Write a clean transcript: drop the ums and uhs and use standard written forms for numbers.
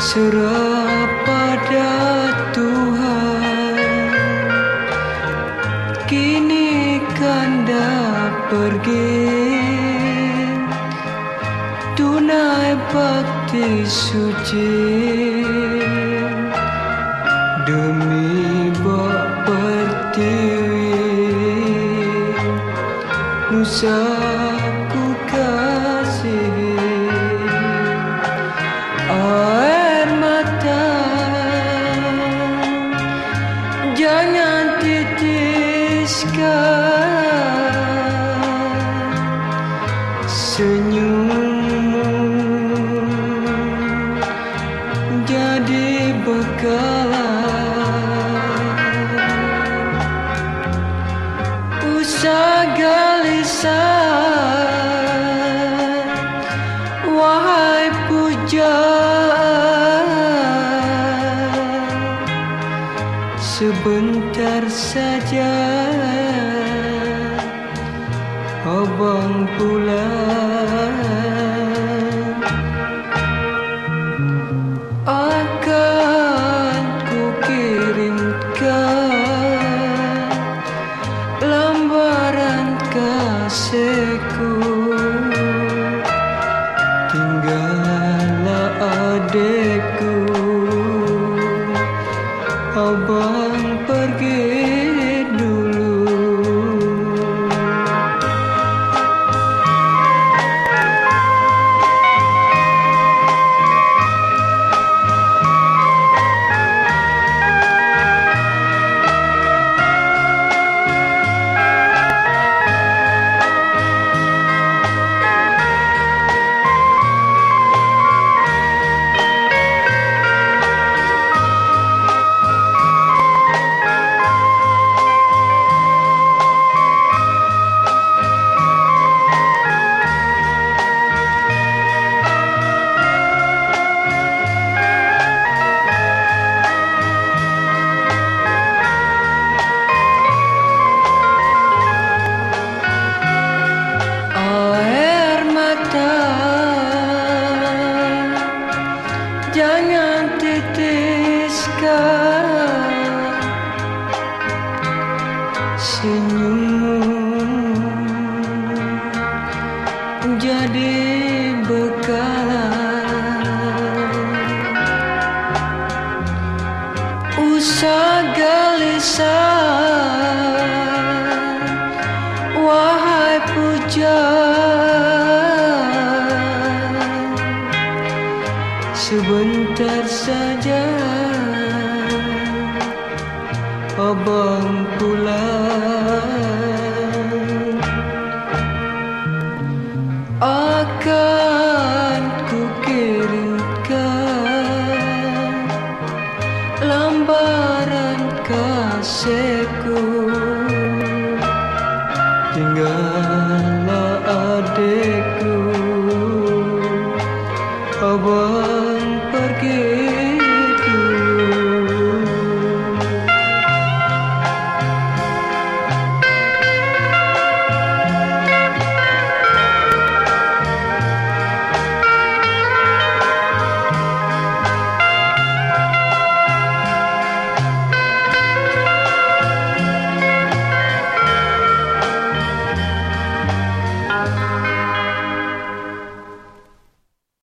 Serah pada Tuhan, kini kanda pergi, tunai bakti suci demi bak pertiwi. Nusa ku kasihi, air mata jangan titiskan, senyummu jadi bekalan. Usah gelisah, wahai pujaan, sebentar saja abang pulang. Akan ku kirimkan lembaran kasihku, tinggallah adikku, abang pergi dulu. Jangan titiskan, senyummu jadi bekalan. Usah gelisah, wahai pujaan, sebentar saja abang pulang. Akan ku kirimkan lembaran kasihku,